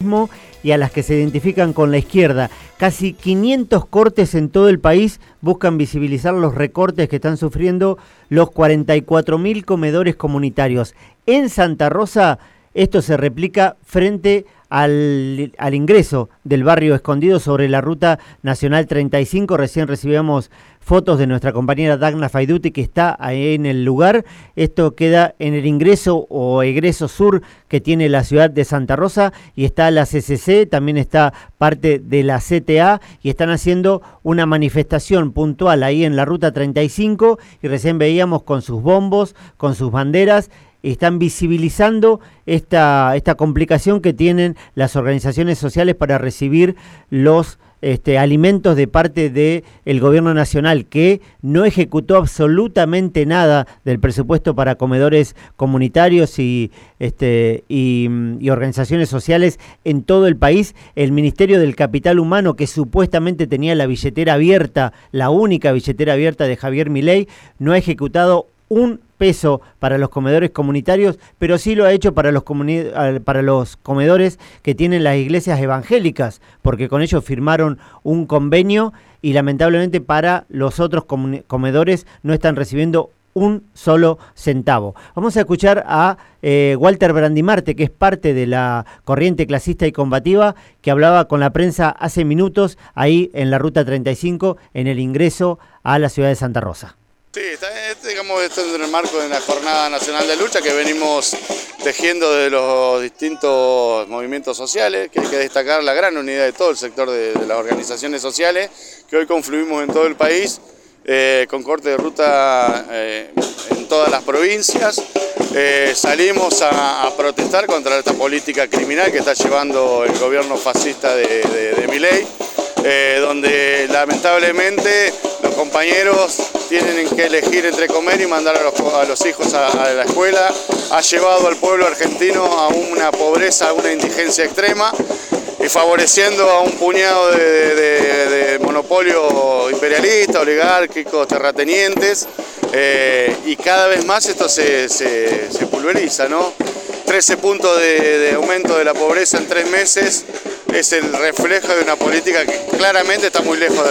kirchnerismo y a las que se identifican con la izquierda. Casi 500 cortes en todo el país buscan visibilizar los recortes que están sufriendo los 44.000 comedores comunitarios. En Santa Rosa, esto se replica frente al ingreso del barrio Escondido sobre la Ruta Nacional 35. Recién recibíamos fotos de nuestra compañera Dagna Faiduti, que está ahí en el lugar. Esto queda en el ingreso o egreso sur que tiene la ciudad de Santa Rosa, y está la CCC, también está parte de la CTA, y están haciendo una manifestación puntual ahí en la Ruta 35, y recién veíamos con sus bombos, con sus banderas, están visibilizando esta complicación que tienen las organizaciones sociales para recibir los alimentos de parte del gobierno nacional, que no ejecutó absolutamente nada del presupuesto para comedores comunitarios y organizaciones sociales en todo el país. El Ministerio del Capital Humano, que supuestamente tenía la billetera abierta, la única billetera abierta de Javier Milei, no ha ejecutado un peso para los comedores comunitarios, pero sí lo ha hecho para los comedores que tienen las iglesias evangélicas, porque con ellos firmaron un convenio, y lamentablemente para los otros comedores no están recibiendo un solo centavo. Vamos a escuchar a Walter Brandimarte, que es parte de la corriente clasista y combativa, que hablaba con la prensa hace minutos ahí en la Ruta 35, en el ingreso a la ciudad de Santa Rosa. Sí, digamos, esto en el marco de una jornada nacional de lucha que venimos tejiendo de los distintos movimientos sociales, que hay que destacar la gran unidad de todo el sector de las organizaciones sociales, que hoy confluimos en todo el país, con corte de ruta en todas las provincias. Salimos a protestar contra esta política criminal que está llevando el gobierno fascista de Milei, donde lamentablemente los compañeros tienen que elegir entre comer y mandar a los hijos a la escuela. Ha llevado al pueblo argentino a una pobreza, a una indigencia extrema, y favoreciendo a un puñado de monopolio imperialista, oligárquicos, terratenientes, y cada vez más esto se pulveriza, ¿no? 13 puntos de aumento de la pobreza en 3 meses es el reflejo de una política que claramente está muy lejos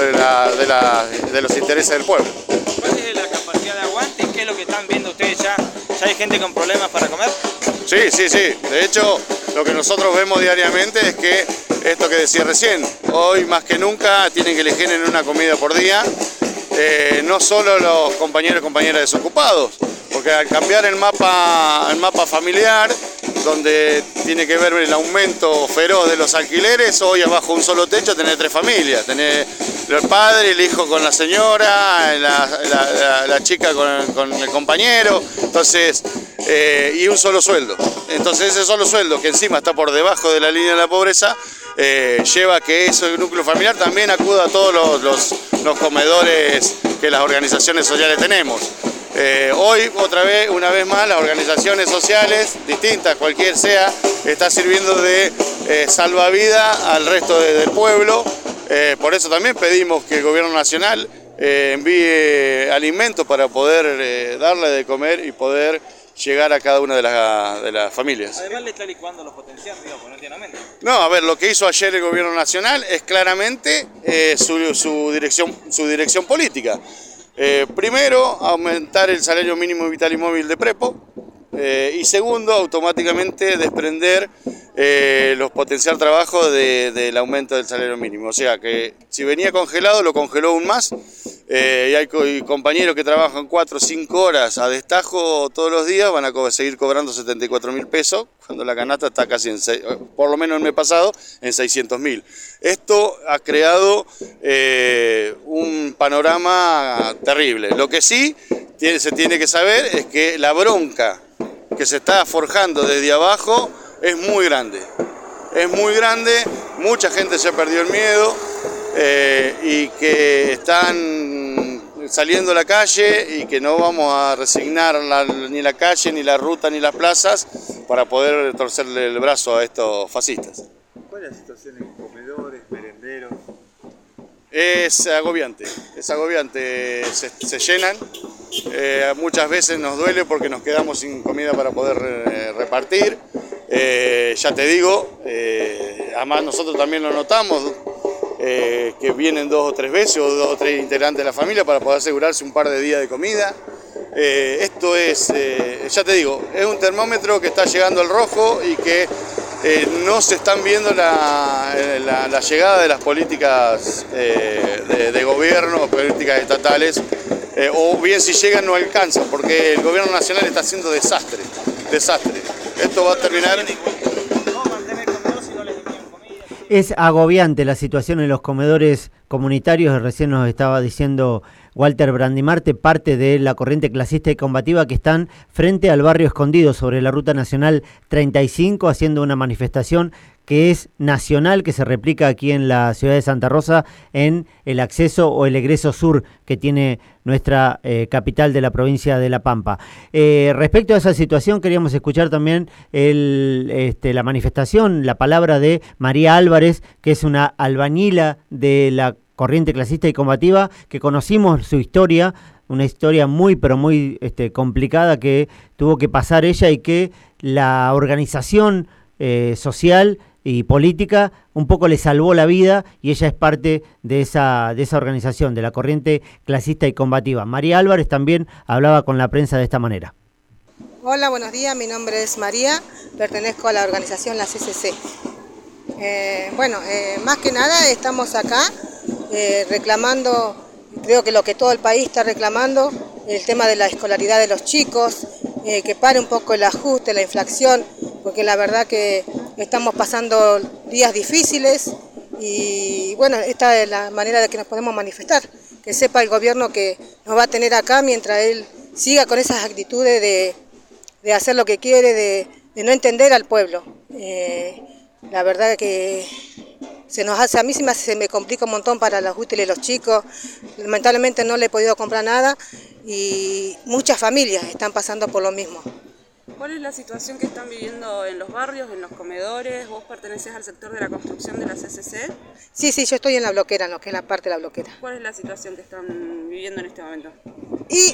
de los intereses del pueblo. ¿Cuál es la capacidad de aguante y qué es lo que están viendo ustedes ya? ¿Ya hay gente con problemas para comer? Sí. De hecho, lo que nosotros vemos diariamente es que esto que decía recién, hoy más que nunca tienen que elegir en una comida por día, no solo los compañeros y compañeras desocupados, porque al cambiar el mapa familiar, donde tiene que ver el aumento feroz de los alquileres, hoy abajo un solo techo tenés 3 familias, tenés el padre, el hijo con la señora, la chica con el compañero, entonces, y un solo sueldo. Entonces ese solo sueldo, que encima está por debajo de la línea de la pobreza, lleva a que ese núcleo familiar también acuda a todos los comedores que las organizaciones sociales tenemos. Hoy, una vez más, las organizaciones sociales, distintas, cualquier sea, está sirviendo de salvavidas al resto del pueblo. Por eso también pedimos que el gobierno nacional envíe alimentos para poder darle de comer y poder llegar a cada una de las familias. Además le está licuando los potenciales, digo, no tiene aumento. No, a ver, lo que hizo ayer el gobierno nacional es claramente su dirección política. Primero, aumentar el salario mínimo vital y móvil de Prepo, y segundo, automáticamente desprender los potencial trabajo del aumento del salario mínimo. O sea que si venía congelado, lo congeló aún más, y hay compañeros que trabajan 4 o 5 horas a destajo todos los días, van a seguir cobrando 74.000 pesos, cuando la canasta está casi por lo menos el mes pasado, en 600.000. Esto ha creado un panorama terrible. Lo que sí se tiene que saber es que la bronca que se está forjando desde abajo es muy grande. Es muy grande, mucha gente se perdió el miedo, y que están saliendo a la calle y que no vamos a resignar ni la calle, ni la ruta, ni las plazas para poder torcerle el brazo a estos fascistas. ¿Cuál es la situación en comedores, merenderos? Es agobiante, se llenan, muchas veces nos duele porque nos quedamos sin comida para poder repartir. Ya te digo, además nosotros también lo notamos, que vienen 2 o 3 veces o 2 o 3 integrantes de la familia para poder asegurarse un par de días de comida. Esto es, ya te digo, es un termómetro que está llegando al rojo y que no se están viendo la llegada de las políticas de gobierno, políticas estatales, o bien si llegan no alcanzan, porque el gobierno nacional está haciendo desastre. Esto va a terminar... Es agobiante la situación en los comedores comunitarios. Recién nos estaba diciendo Walter Brandimarte, parte de la corriente clasista y combativa, que están frente al barrio Escondido sobre la Ruta Nacional 35 haciendo una manifestación que es nacional, que se replica aquí en la ciudad de Santa Rosa en el acceso o el egreso sur que tiene nuestra capital de la provincia de La Pampa. Respecto a esa situación, queríamos escuchar también la manifestación, la palabra de María Álvarez, que es una albañila de la corriente clasista y combativa, que conocimos su historia, una historia muy pero muy complicada que tuvo que pasar ella y que la organización social y política un poco le salvó la vida, y ella es parte de esa organización, de la corriente clasista y combativa. María Álvarez también hablaba con la prensa de esta manera. Hola, buenos días, mi nombre es María, pertenezco a la organización La CCC. Más que nada estamos acá reclamando, creo que lo que todo el país está reclamando, el tema de la escolaridad de los chicos, que pare un poco el ajuste, la inflación, porque la verdad que estamos pasando días difíciles y bueno, esta es la manera de que nos podemos manifestar, que sepa el gobierno que nos va a tener acá mientras él siga con esas actitudes de hacer lo que quiere, de no entender al pueblo. La verdad que a mí se me complica un montón para los útiles de los chicos, lamentablemente no le he podido comprar nada y muchas familias están pasando por lo mismo. ¿Cuál es la situación que están viviendo en los barrios, en los comedores? ¿Vos pertenecés al sector de la construcción de la CCC? Sí, yo estoy en la bloquera, en lo que es la parte de la bloquera. ¿Cuál es la situación que están viviendo en este momento? Y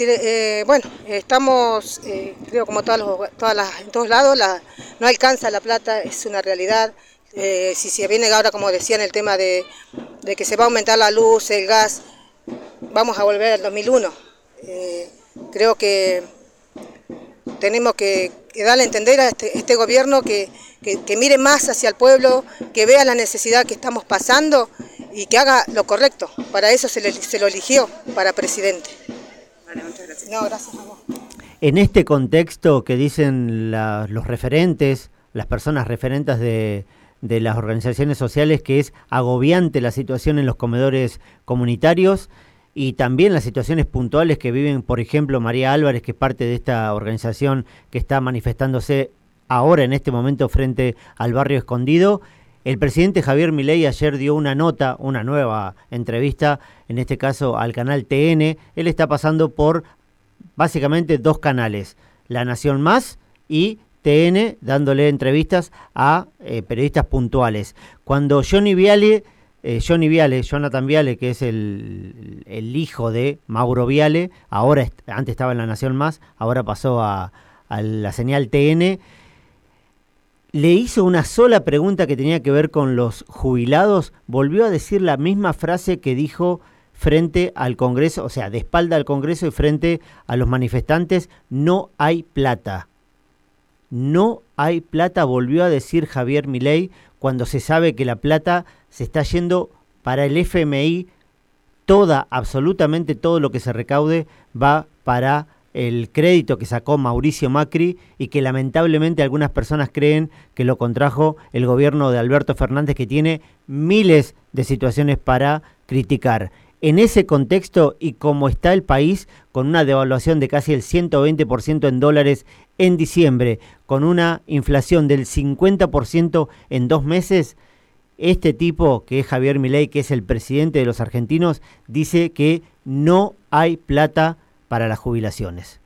estamos, creo como en todos lados, no alcanza la plata, es una realidad. Si se viene ahora, como decían, el tema de que se va a aumentar la luz, el gas, vamos a volver al 2001. Creo que tenemos que darle a entender a este gobierno que mire más hacia el pueblo, que vea la necesidad que estamos pasando y que haga lo correcto. Para eso se lo eligió para presidente. Vale, muchas gracias. No, gracias a vos. En este contexto que dicen los referentes, las personas referentes de las organizaciones sociales, que es agobiante la situación en los comedores comunitarios y también las situaciones puntuales que viven, por ejemplo, María Álvarez, que es parte de esta organización que está manifestándose ahora en este momento frente al barrio Escondido. El presidente Javier Milei ayer dio una nota, una nueva entrevista, en este caso al canal TN. Él está pasando por básicamente 2 canales, La Nación Más y TN, dándole entrevistas a periodistas puntuales. Cuando Jonathan Viale, que es el hijo de Mauro Viale, antes estaba en La Nación Más, ahora pasó a la señal TN, le hizo una sola pregunta que tenía que ver con los jubilados, volvió a decir la misma frase que dijo frente al Congreso, o sea, de espalda al Congreso y frente a los manifestantes: no hay plata. No hay plata, volvió a decir Javier Milei, cuando se sabe que la plata se está yendo para el FMI, absolutamente todo lo que se recaude va para el crédito que sacó Mauricio Macri y que lamentablemente algunas personas creen que lo contrajo el gobierno de Alberto Fernández, que tiene miles de situaciones para criticar. En ese contexto, y como está el país, con una devaluación de casi el 120% en dólares en diciembre, con una inflación del 50% en 2 meses, este tipo, que es Javier Milei, que es el presidente de los argentinos, dice que no hay plata para las jubilaciones.